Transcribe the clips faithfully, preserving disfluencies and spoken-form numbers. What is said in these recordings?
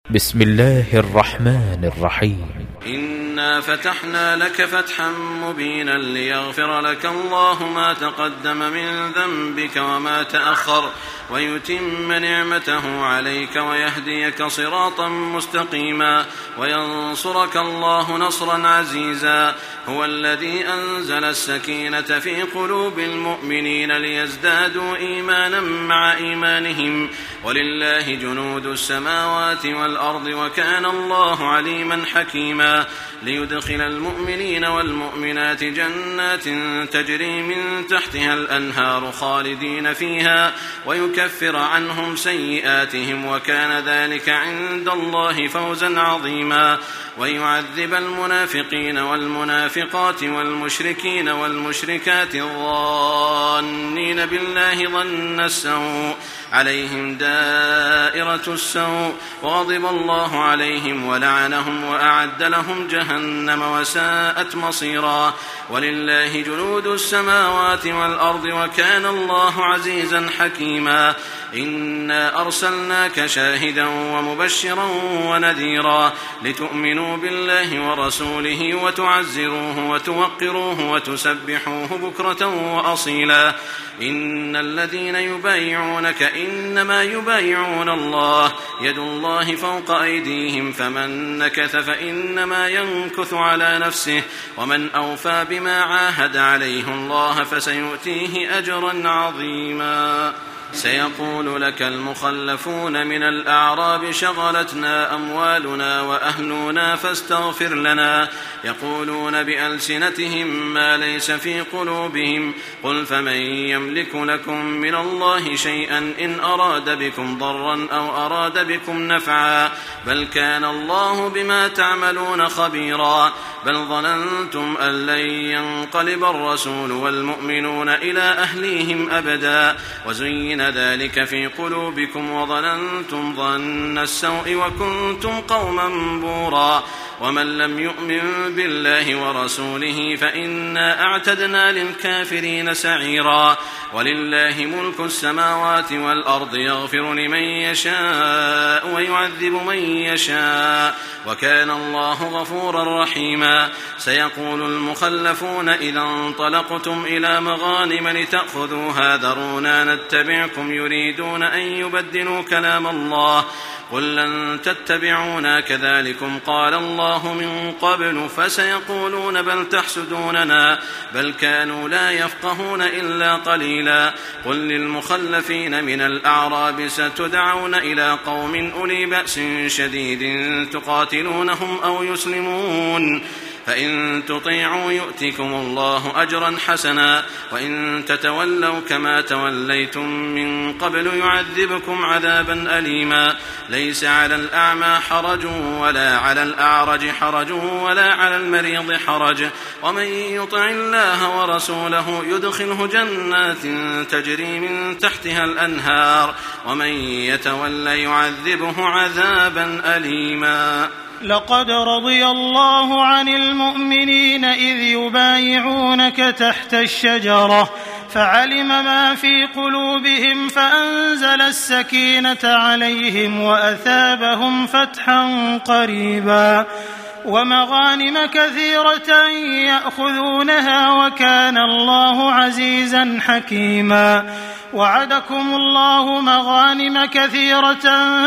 بسم الله الرحمن الرحيم. إنا فتحنا لك فتحا مبينا ليغفر لك الله ما تقدم من ذنبك وما تأخر ويتم نعمته عليك ويهديك صراطا مستقيما وينصرك الله نصرا عزيزا. هو الذي أنزل السكينة في قلوب المؤمنين ليزدادوا إيمانا مع إيمانهم ولله جنود السماوات والأرض وكان الله عليما حكيما. ليدخل المؤمنين والمؤمنات جنات تجري من تحتها الأنهار خالدين فيها ويكفر عنهم سيئاتهم وكان ذلك عند الله فوزا عظيما. ويعذب المنافقين والمنافقات والمشركين والمشركات الظانين بالله ظن السوء عليهم دائرة السوء وغضب الله عليهم ولعنهم وأعد لهم جهنم وساءت مصيرا. ولله جنود السماوات والأرض وكان الله عزيزا حكيما. إنا أرسلناك شاهدا ومبشرا ونذيرا لتؤمنوا بالله ورسوله وتعزروه وتوقروه وتسبحوه بكرة وأصيلا. إن الذين يبايعونك إنما يبايعون الله يد الله فوق أيديهم فمن نكث فإنما ينكث على نفسه ومن أوفى بما عاهد عليه الله فسيؤتيه أجرا عظيما. سيقول لك المخلفون من الأعراب شغلتنا أموالنا وأهلنا فاستغفر لنا يقولون بألسنتهم ما ليس في قلوبهم قل فمن يملك لكم من الله شيئا إن أراد بكم ضرا أو أراد بكم نفعا بل كان الله بما تعملون خبيرا. بل ظننتم أن لن ينقلب الرسول والمؤمنون إلى أهليهم أبدا وزين ذلك في قلوبكم وظننتم ظن السوء وكنتم قوما بورا. ومن لم يؤمن بالله ورسوله فإنا أعتدنا للكافرين سعيرا. ولله ملك السماوات والأرض يغفر لمن يشاء ويعذب من يشاء وكان الله غفورا رحيما. سيقول المخلفون إذا انطلقتم إلى مغانم لتأخذوها ذرونا نتبعكم يريدون أن يبدلوا كلام الله قل لن تتبعونا كذلكم قال الله من قبل فسيقولون بل تحسدوننا بل كانوا لا يفقهون إلا قليلا. قل للمخلفين من الأعراب ستدعون إلى قوم أولي بأس شديد تقاتلونهم أو يسلمون فإن تطيعوا يؤتكم الله أجرا حسنا وإن تتولوا كما توليتم من قبل يعذبكم عذابا أليما. ليس على الأعمى حرج ولا على الأعرج حرج ولا على المريض حرج ومن يطع الله ورسوله يدخله جنات تجري من تحتها الأنهار ومن يتولى يعذبه عذابا أليما. لقد رضي الله عن المؤمنين إذ يبايعونك تحت الشجرة فعلم ما في قلوبهم فأنزل السكينة عليهم وأثابهم فتحا قريبا ومغانم كثيرة يأخذونها وكان الله عزيزا حكيما. وعدكم الله مغانم كثيرة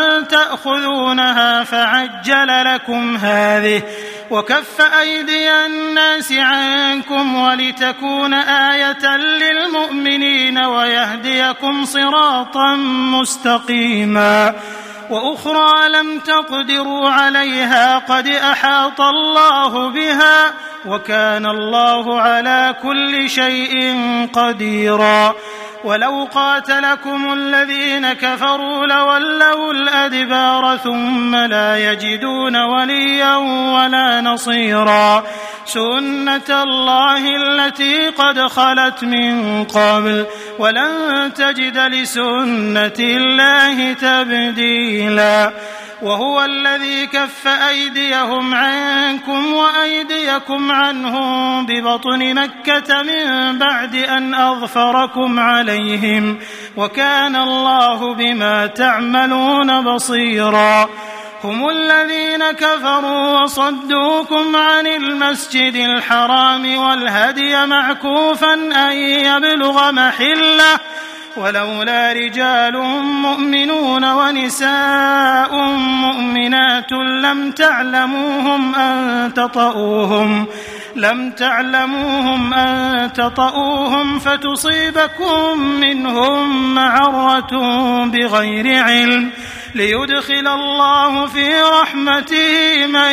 تأخذونها فعجل لكم هذه وكف أيدي الناس عنكم ولتكون آية للمؤمنين ويهديكم صراطا مستقيما. وأخرى لم تقدروا عليها قد أحاط الله بها وكان الله على كل شيء قديرا. ولو قاتلكم الذين كفروا لولوا الأدبار ثم لا يجدون وليا ولا نصيرا. سنة الله التي قد خلت من قبل ولن تجد لسنة الله تبديلا. وهو الذي كف أيديهم عنكم وأيديكم عنهم ببطن مكة من بعد أن أظفركم عليهم وكان الله بما تعملون بصيرا. هم الذين كفروا وصدوكم عن المسجد الحرام والهدي معكوفا أن يبلغ محله ولولا رجال مؤمنون ونساء مؤمنات لم تعلموهم أن تطؤوهم لم تعلموهم أن تطؤوهم فتصيبكم منهم معرة بغير علم ليدخل الله في رحمته من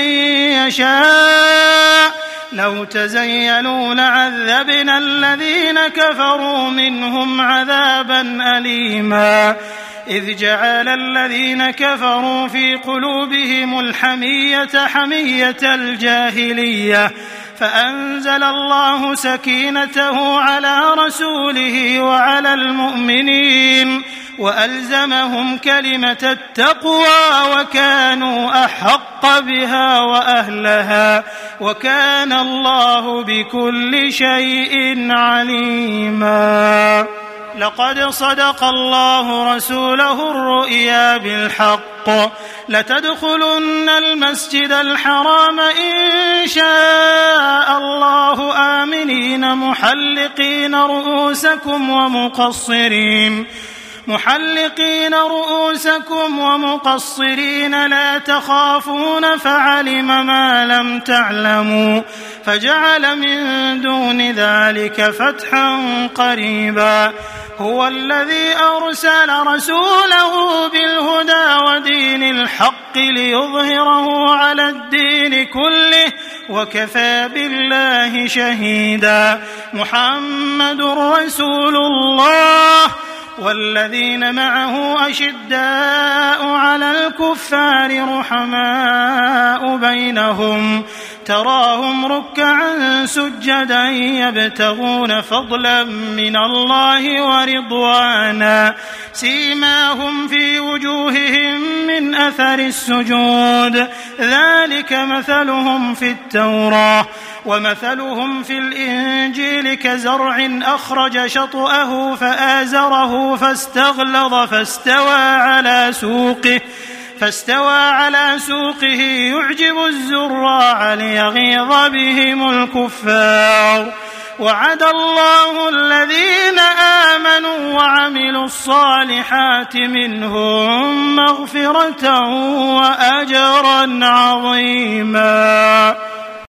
يشاء لو تزيلوا لعذبنا الذين كفروا منهم عذابا أليما إذ جعل الذين كفروا في قلوبهم الحمية حمية الجاهلية فأنزل الله سكينته على رسوله وعلى المؤمنين وألزمهم كلمة التقوى وكانوا أحق بها وأهلها وكان الله بكل شيء عليما. لقد صدق الله رسوله الرؤيا بالحق لتدخلن المسجد الحرام إن شاء الله آمنين محلقين رؤوسكم ومقصرين محلقين رؤوسكم ومقصرين لا تخافون فعلم ما لم تعلموا فجعل من دون ذلك فتحا قريبا. هو الذي أرسل رسوله بالهدى ودين الحق ليظهره على الدين كله وكفى بالله شهيدا. محمد رسول الله والذين معه أشداء على الكفار رحماء بينهم تراهم ركعا سجدا يبتغون فضلا من الله ورضوانا سيماهم في وجوههم من أثر السجود ذلك مثلهم في التوراة ومثلهم في الإنجيل كزرع أخرج شطأه فآزره فاستغلظ فاستوى على سوقه فاستوى على سوقه يعجب الزراع ليغيظ بهم الكفار. وعد الله الذين آمنوا وعملوا الصالحات منهم مغفرة وأجرا عظيما.